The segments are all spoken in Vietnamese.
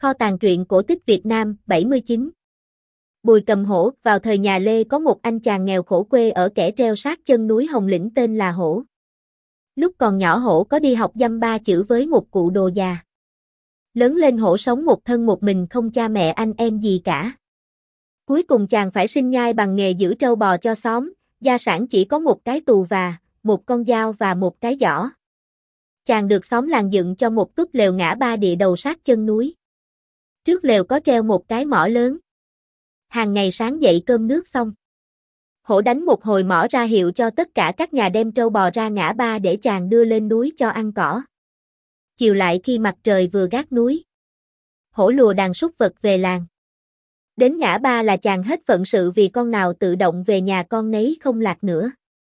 Kho tàng truyện cổ tích Việt Nam 79. Bùi Cầm Hổ. Vào thời nhà Lê có một anh chàng nghèo khổ quê ở kẻ treo sát chân núi Hồng Lĩnh tên là Hổ. Lúc còn nhỏ Hổ có đi học dăm ba chữ với một cụ đồ già. Lớn lên Hổ sống một thân một mình, không cha mẹ anh em gì cả. Cuối cùng chàng phải sinh nhai bằng nghề giữ trâu bò cho xóm, gia sản chỉ có một cái tù và, một con dao và một cái giỏ. Chàng được xóm làng dựng cho một túp lều ngã ba địa đầu sát chân núi. Trước lều có treo một cái mõ lớn. Hàng ngày sáng dậy cơm nước xong, Hổ đánh một hồi mõ ra hiệu cho tất cả các nhà đem trâu bò ra ngã ba để chàng đưa lên núi cho ăn cỏ. Chiều lại khi mặt trời vừa gác núi, Hổ lùa đàn súc vật về làng. Đến ngã ba là chàng hết phận sự vì con nào tự động về nhà con nấy không lạc nữa.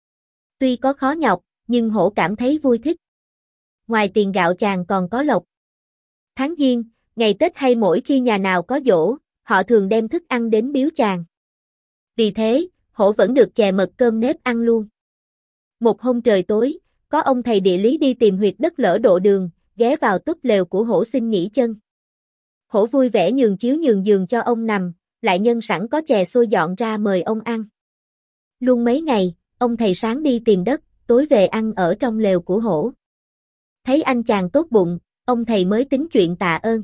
Tuy có khó nhọc, nhưng Hổ cảm thấy vui thích. Ngoài tiền gạo chàng còn có lộc. Tháng Giêng, ngày Tết hay mỗi khi nhà nào có giỗ, họ thường đem thức ăn đến biếu chàng. Vì thế, Hổ vẫn được chè mật cơm nếp ăn luôn. Một hôm trời tối, có ông thầy địa lý đi tìm huyệt đất lỡ độ đường, ghé vào túp lều của Hổ xin nghỉ chân. Hổ vui vẻ nhường chiếu nhường giường cho ông nằm, lại nhân sẵn có chè xôi dọn ra mời ông ăn. Luôn mấy ngày, ông thầy sáng đi tìm đất, tối về ăn ở trong lều của Hổ. Thấy anh chàng tốt bụng, ông thầy mới tính chuyện tạ ơn.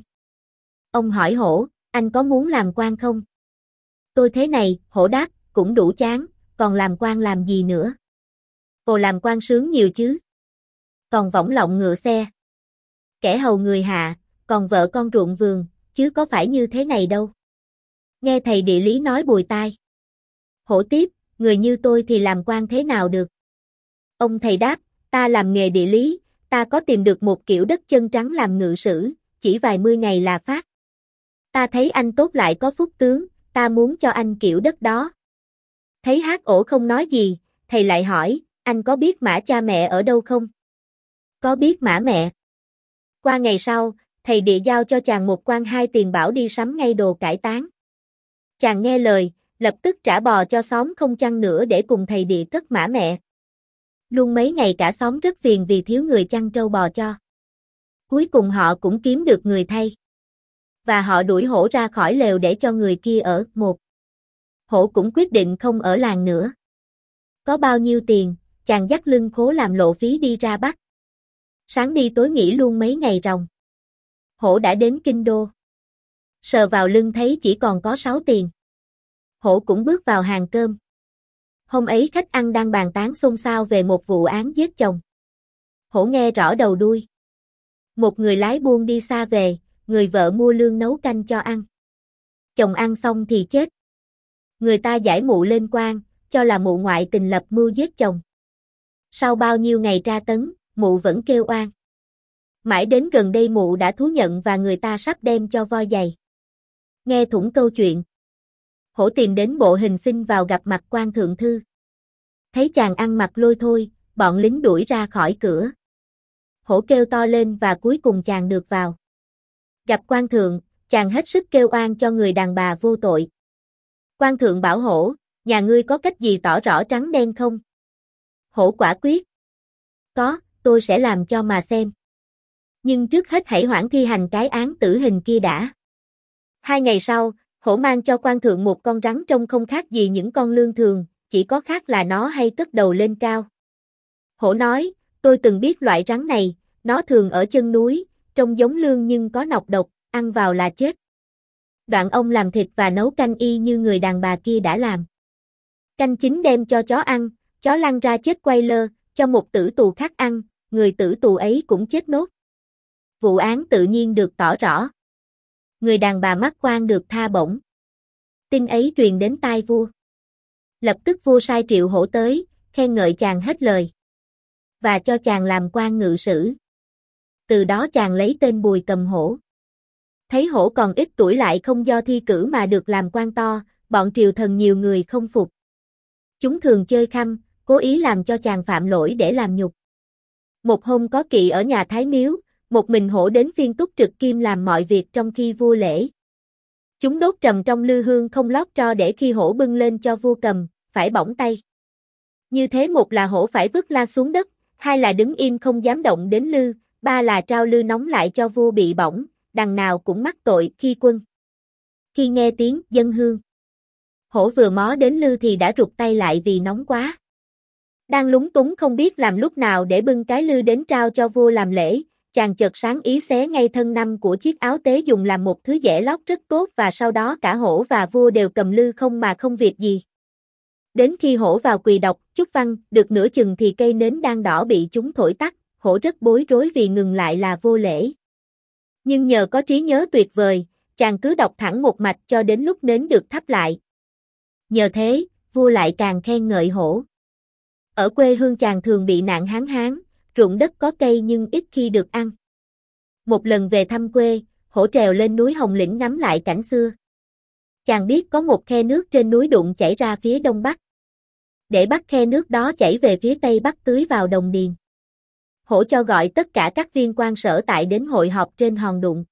Ông hỏi Hổ, anh có muốn làm quan không? Tôi thế này, Hổ đáp, cũng đủ chán, còn làm quan làm gì nữa? Ồ, làm quan sướng nhiều chứ. Còn võng lọng ngựa xe, kẻ hầu người hạ, còn vợ con ruộng vườn, chứ có phải như thế này đâu. Nghe thầy địa lý nói bùi tai. Hổ tiếp, người như tôi thì làm quan thế nào được? Ông thầy đáp, ta làm nghề địa lý, ta có tìm được một kiểu đất chân trắng làm ngự sử, chỉ vài mươi ngày là phát. Ta thấy anh tốt lại có phúc tướng, ta muốn cho anh kiểu đất đó. Thấy hát ổ không nói gì, thầy lại hỏi, anh có biết mã cha mẹ ở đâu không? Có biết mã mẹ. Qua ngày sau, thầy địa giao cho chàng một quan 2 tiền bảo đi sắm ngay đồ cải táng. Chàng nghe lời, lập tức trả bò cho xóm không chăn nữa để cùng thầy địa cất mã mẹ. Luôn mấy ngày cả xóm rất phiền vì thiếu người chăn trâu bò cho. Cuối cùng họ cũng kiếm được người thay. Và họ đuổi Hổ ra khỏi lều để cho người kia ở. Một. Hổ cũng quyết định không ở làng nữa. Có bao nhiêu tiền, chàng dắt lưng khố làm lộ phí đi ra Bắc. Sáng đi tối nghỉ luôn mấy ngày ròng. Hổ đã đến Kinh Đô. Sờ vào lưng thấy chỉ còn có 6 tiền. Hổ cũng bước vào hàng cơm. Hôm ấy khách ăn đang bàn tán xôn xao về một vụ án giết chồng. Hổ nghe rõ đầu đuôi. Một người lái buôn đi xa về, người vợ mua lương nấu canh cho ăn. Chồng ăn xong thì chết. Người ta giải mụ lên quan, cho là mụ ngoại tình lập mưu giết chồng. Sau bao nhiêu ngày tra tấn, mụ vẫn kêu oan. Mãi đến gần đây mụ đã thú nhận và người ta sắp đem cho voi giày. Nghe thủng câu chuyện, Hổ tìm đến bộ hình xin vào gặp mặt quan thượng thư. Thấy chàng ăn mặc lôi thôi, bọn lính đuổi ra khỏi cửa. Hổ kêu to lên và cuối cùng chàng được vào. Gặp quan thượng, chàng hết sức kêu oan cho người đàn bà vô tội. Quan thượng bảo Hổ, nhà ngươi có cách gì tỏ rõ trắng đen không? Hổ quả quyết. Có, tôi sẽ làm cho mà xem. Nhưng trước hết hãy hoãn thi hành cái án tử hình kia đã. 2 ngày sau, Hổ mang cho quan thượng một con rắn trông không khác gì những con lương thường, chỉ có khác là nó hay cất đầu lên cao. Hổ nói, tôi từng biết loại rắn này, nó thường ở chân núi, trông giống lương nhưng có nọc độc, ăn vào là chết. Đoạn ông làm thịt và nấu canh y như người đàn bà kia đã làm. Canh chín đem cho chó ăn, chó lăn ra chết quay lơ, cho một tử tù khác ăn, người tử tù ấy cũng chết nốt. Vụ án tự nhiên được tỏ rõ. Người đàn bà mắc oan được tha bổng. Tin ấy truyền đến tai vua. Lập tức vua sai triệu Hổ tới, khen ngợi chàng hết lời. Và cho chàng làm quan ngự sử. Từ đó chàng lấy tên Bùi Cầm Hổ. Thấy Hổ còn ít tuổi lại không do thi cử mà được làm quan to, bọn triều thần nhiều người không phục. Chúng thường chơi khăm, cố ý làm cho chàng phạm lỗi để làm nhục. Một hôm có kỵ ở nhà Thái Miếu, một mình Hổ đến phiên túc trực kim làm mọi việc trong khi vua lễ. Chúng đốt trầm trong lư hương không lót tro để khi Hổ bưng lên cho vua cầm, phải bỏng tay. Như thế một là Hổ phải vứt la xuống đất, 2 là đứng im không dám động đến lư, 3 là trao lư nóng lại cho vua bị bỏng, đằng nào cũng mắc tội khi quân. Khi nghe tiếng dân hương, hổ vừa mó đến lư thì đã rụt tay lại vì nóng quá. Đang lúng túng không biết làm lúc nào để bưng cái lư đến trao cho vua làm lễ, chàng chợt sáng ý xé ngay thân năm của chiếc áo tế dùng làm một thứ dẻ lót rất tốt và sau đó cả hổ và vua đều cầm lư không mà không việc gì. Đến khi hổ vào quỳ đọc chúc văn được nửa chừng thì cây nến đang đỏ bị chúng thổi tắt, hổ rất bối rối vì ngừng lại là vô lễ. Nhưng nhờ có trí nhớ tuyệt vời, chàng cứ đọc thẳng một mạch cho đến lúc nến được thắp lại. Nhờ thế, vua lại càng khen ngợi hổ. Ở quê hương chàng thường bị nạn hán hán, ruộng đất có cây nhưng ít khi được ăn. Một lần về thăm quê, hổ trèo lên núi Hồng Lĩnh ngắm lại cảnh xưa. Chàng biết có một khe nước trên núi Đụng chảy ra phía đông bắc. Để bắt khe nước đó chảy về phía tây bắc tưới vào đồng điền. Hổ cho gọi tất cả các viên quan sở tại đến hội họp trên hòn Đụng.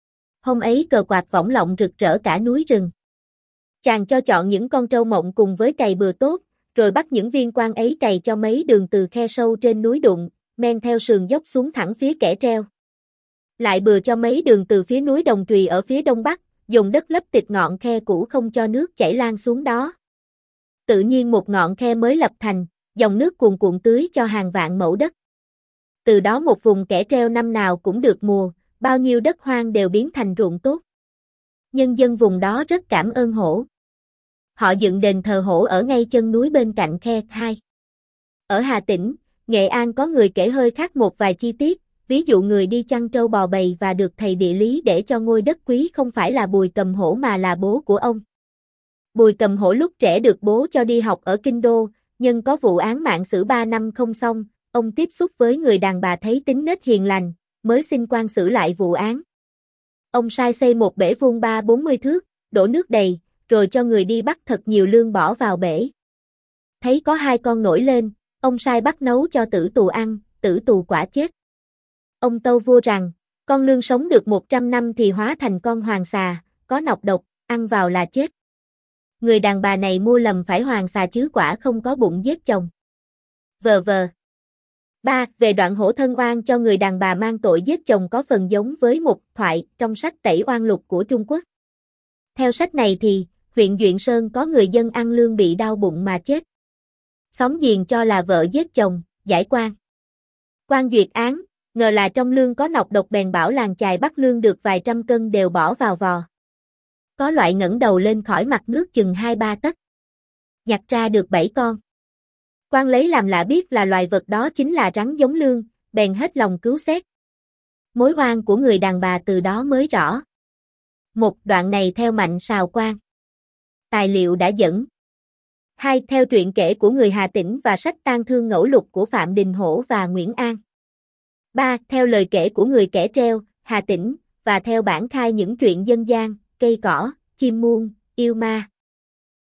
Hôm ấy cờ quạt võng lọng rực rỡ cả núi rừng. Chàng cho chọn những con trâu mộng cùng với cày bừa tốt, rồi bắt những viên quan ấy cày cho mấy đường từ khe sâu trên núi Đụng, men theo sườn dốc xuống thẳng phía kẻ treo. Lại bừa cho mấy đường từ phía núi Đồng Trùy ở phía đông bắc, dùng đất lấp tịt ngọn khe cũ không cho nước chảy lan xuống đó. Tự nhiên một ngọn khe mới lập thành, dòng nước cuồn cuộn tưới cho hàng vạn mẫu đất. Từ đó một vùng kẻ treo năm nào cũng được mùa, bao nhiêu đất hoang đều biến thành ruộng tốt. Nhân dân vùng đó rất cảm ơn hổ. Họ dựng đền thờ hổ ở ngay chân núi bên cạnh khe 2. Ở Hà Tĩnh, Nghệ An có người kể hơi khác một vài chi tiết, ví dụ người đi chăn trâu bò bầy và được thầy địa lý để cho ngôi đất quý không phải là Bùi Cầm Hổ mà là bố của ông. Bùi Cầm Hổ lúc trẻ được bố cho đi học ở Kinh Đô, nhưng có vụ án mạng xử 3 năm không xong, ông tiếp xúc với người đàn bà thấy tính nết hiền lành, mới xin quan xử lại vụ án. Ông sai xây một bể vuông 30-40 thước, đổ nước đầy, rồi cho người đi bắt thật nhiều lương bỏ vào bể. Thấy có 2 con nổi lên, ông sai bắt nấu cho tử tù ăn, tử tù quả chết. Ông tâu vua rằng, con lương sống được 100 năm thì hóa thành con hoàng xà, có nọc độc, ăn vào là chết. Người đàn bà này mua lầm phải hoàng xà chứ quả không có bụng giết chồng. V.V. 3. Về đoạn hổ thân oan cho người đàn bà mang tội giết chồng có phần giống với một thoại trong sách Tẩy Oan Lục của Trung Quốc. Theo sách này thì, huyện Duyện Sơn có người dân ăn lương bị đau bụng mà chết. Xóm giềng cho là vợ giết chồng, giải quan. Quan duyệt án, ngờ là trong lương có nọc độc bèn bảo làng chài bắt lương được vài trăm cân đều bỏ vào vò. Có loại ngẩng đầu lên khỏi mặt nước chừng 2-3 tấc. Nhặt ra được 7 con. Quan lấy làm lạ biết là loài vật đó chính là rắn giống lương, bèn hết lòng cứu xét. Mối oan của người đàn bà từ đó mới rõ. Một đoạn này theo Mạnh Sào Quan. Tài liệu đã dẫn. 2. Theo truyện kể của người Hà Tĩnh và sách Tang Thương Ngẫu Lục của Phạm Đình Hổ và Nguyễn An. 3. Theo lời kể của người kẻ treo, Hà Tĩnh, và theo bản khai những truyện dân gian, cây cỏ, chim muông, yêu ma.